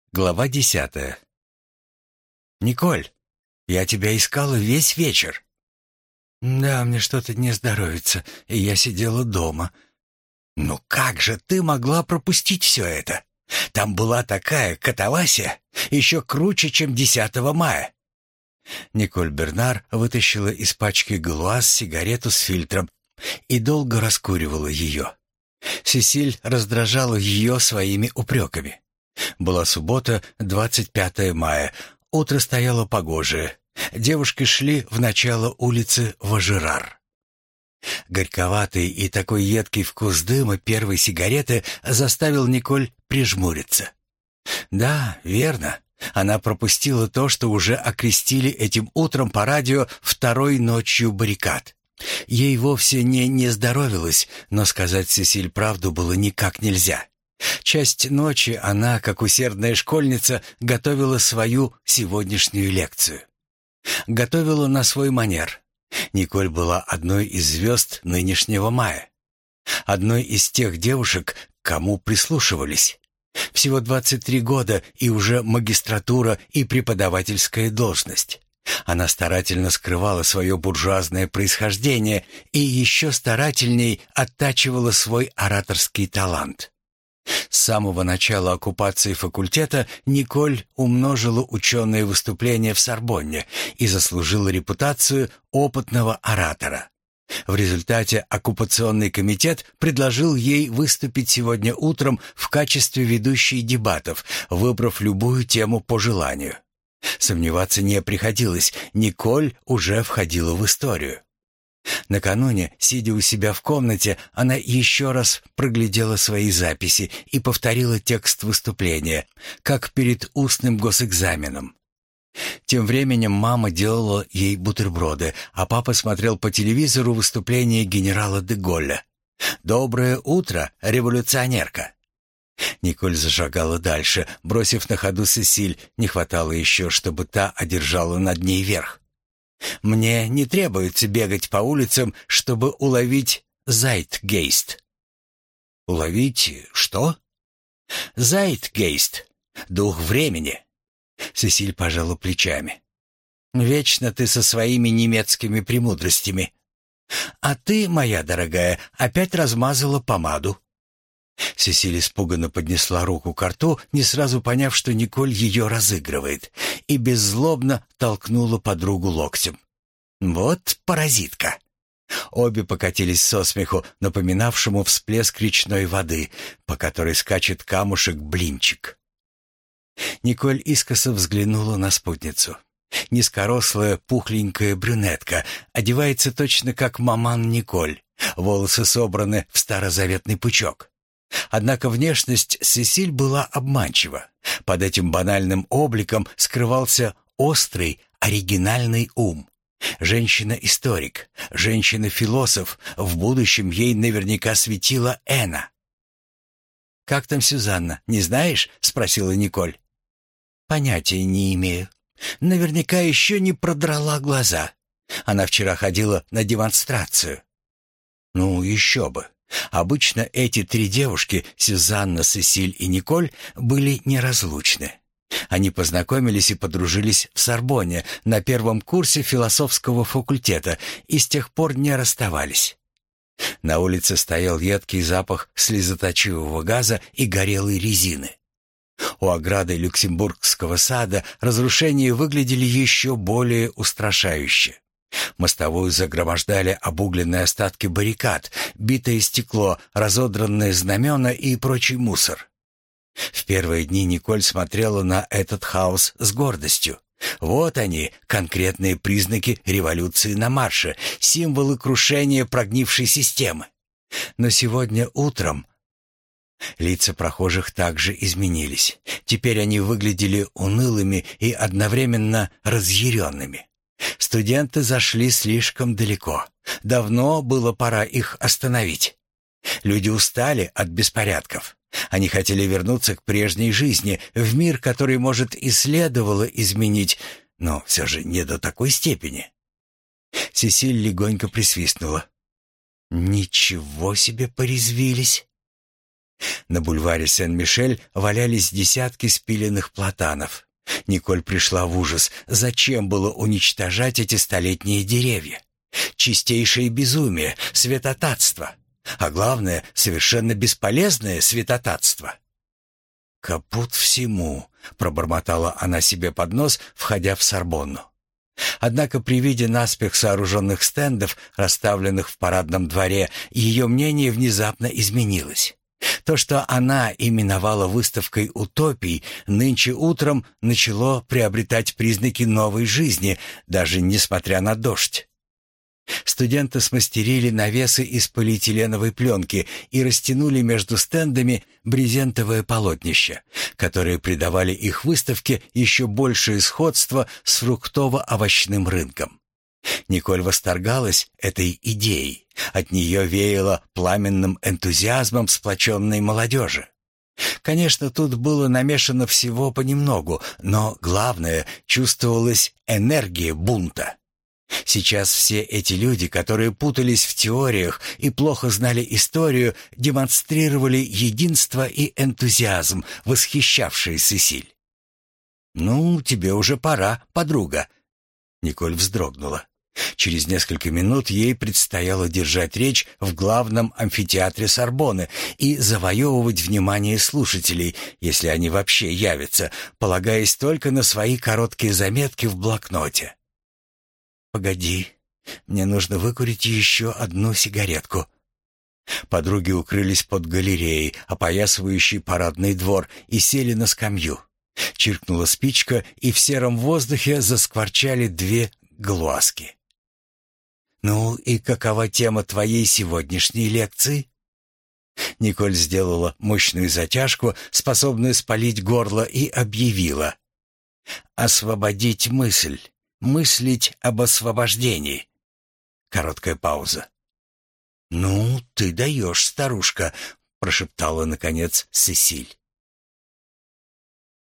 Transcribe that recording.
Глава 10. «Николь, я тебя искала весь вечер». «Да, мне что-то не здоровится, и я сидела дома». «Ну как же ты могла пропустить все это? Там была такая катавасия, еще круче, чем 10 мая». Николь Бернар вытащила из пачки Галуаз сигарету с фильтром и долго раскуривала ее. Сесиль раздражала ее своими упреками. Была суббота, 25 мая. Утро стояло погожее. Девушки шли в начало улицы Важерар. Горьковатый и такой едкий вкус дыма первой сигареты заставил Николь прижмуриться. Да, верно. Она пропустила то, что уже окрестили этим утром по радио «второй ночью баррикад». Ей вовсе не здоровилось, но сказать Сесиль правду было никак нельзя. Часть ночи она, как усердная школьница, готовила свою сегодняшнюю лекцию. Готовила на свой манер. Николь была одной из звезд нынешнего мая. Одной из тех девушек, к кому прислушивались. Всего 23 года и уже магистратура и преподавательская должность. Она старательно скрывала свое буржуазное происхождение и еще старательней оттачивала свой ораторский талант. С самого начала оккупации факультета Николь умножила ученые выступления в Сорбонне и заслужила репутацию опытного оратора. В результате оккупационный комитет предложил ей выступить сегодня утром в качестве ведущей дебатов, выбрав любую тему по желанию. Сомневаться не приходилось, Николь уже входила в историю. Накануне, сидя у себя в комнате, она еще раз проглядела свои записи и повторила текст выступления, как перед устным госэкзаменом. Тем временем мама делала ей бутерброды, а папа смотрел по телевизору выступление генерала де Голля. «Доброе утро, революционерка!» Николь зашагала дальше, бросив на ходу Сесиль. Не хватало еще, чтобы та одержала над ней верх. «Мне не требуется бегать по улицам, чтобы уловить зайтгейст». «Уловить что?» «Зайтгейст. Дух времени». Сесиль пожала плечами. «Вечно ты со своими немецкими премудростями. А ты, моя дорогая, опять размазала помаду». Сесиль испуганно поднесла руку к рту, не сразу поняв, что Николь ее разыгрывает, и беззлобно толкнула подругу локтем. «Вот паразитка!» Обе покатились со смеху, напоминавшему всплеск речной воды, по которой скачет камушек-блинчик. Николь искоса взглянула на спутницу. Низкорослая, пухленькая брюнетка, одевается точно как маман Николь, волосы собраны в старозаветный пучок. Однако внешность Сесиль была обманчива. Под этим банальным обликом скрывался острый, оригинальный ум. Женщина-историк, женщина-философ, в будущем ей наверняка светила Эна. «Как там Сюзанна, не знаешь?» — спросила Николь. «Понятия не имею. Наверняка еще не продрала глаза. Она вчера ходила на демонстрацию». «Ну, еще бы. Обычно эти три девушки, Сюзанна, Сесиль и Николь, были неразлучны. Они познакомились и подружились в Сорбонне на первом курсе философского факультета и с тех пор не расставались. На улице стоял едкий запах слезоточивого газа и горелой резины. У ограды Люксембургского сада разрушения выглядели еще более устрашающе. Мостовую загромождали обугленные остатки баррикад, битое стекло, разодранные знамена и прочий мусор. В первые дни Николь смотрела на этот хаос с гордостью. Вот они, конкретные признаки революции на марше, символы крушения прогнившей системы. Но сегодня утром лица прохожих также изменились. Теперь они выглядели унылыми и одновременно разъяренными. Студенты зашли слишком далеко. Давно было пора их остановить. Люди устали от беспорядков. Они хотели вернуться к прежней жизни, в мир, который, может, и следовало изменить, но все же не до такой степени. Сесиль легонько присвистнула. «Ничего себе порезвились!» На бульваре Сен-Мишель валялись десятки спиленных платанов. Николь пришла в ужас. Зачем было уничтожать эти столетние деревья? Чистейшее безумие, святотатство. А главное, совершенно бесполезное святотатство. «Капут всему», — пробормотала она себе под нос, входя в Сорбонну. Однако при виде наспех сооруженных стендов, расставленных в парадном дворе, ее мнение внезапно изменилось. То, что она именовала выставкой утопий, нынче утром начало приобретать признаки новой жизни, даже несмотря на дождь. Студенты смастерили навесы из полиэтиленовой пленки и растянули между стендами брезентовое полотнище, которые придавали их выставке еще большее сходство с фруктово-овощным рынком. Николь восторгалась этой идеей. От нее веяло пламенным энтузиазмом сплоченной молодежи. Конечно, тут было намешано всего понемногу, но главное — чувствовалась энергия бунта. Сейчас все эти люди, которые путались в теориях и плохо знали историю, демонстрировали единство и энтузиазм, восхищавшие Сесиль. «Ну, тебе уже пора, подруга». Николь вздрогнула. Через несколько минут ей предстояло держать речь в главном амфитеатре Сорбонны и завоевывать внимание слушателей, если они вообще явятся, полагаясь только на свои короткие заметки в блокноте. «Погоди, мне нужно выкурить еще одну сигаретку». Подруги укрылись под галереей, опоясывающей парадный двор, и сели на скамью. Чиркнула спичка, и в сером воздухе заскворчали две глазки. «Ну и какова тема твоей сегодняшней лекции?» Николь сделала мощную затяжку, способную спалить горло, и объявила: «Освободить мысль. Мыслить об освобождении». Короткая пауза. «Ну, ты даешь, старушка», — прошептала, наконец, Сесиль.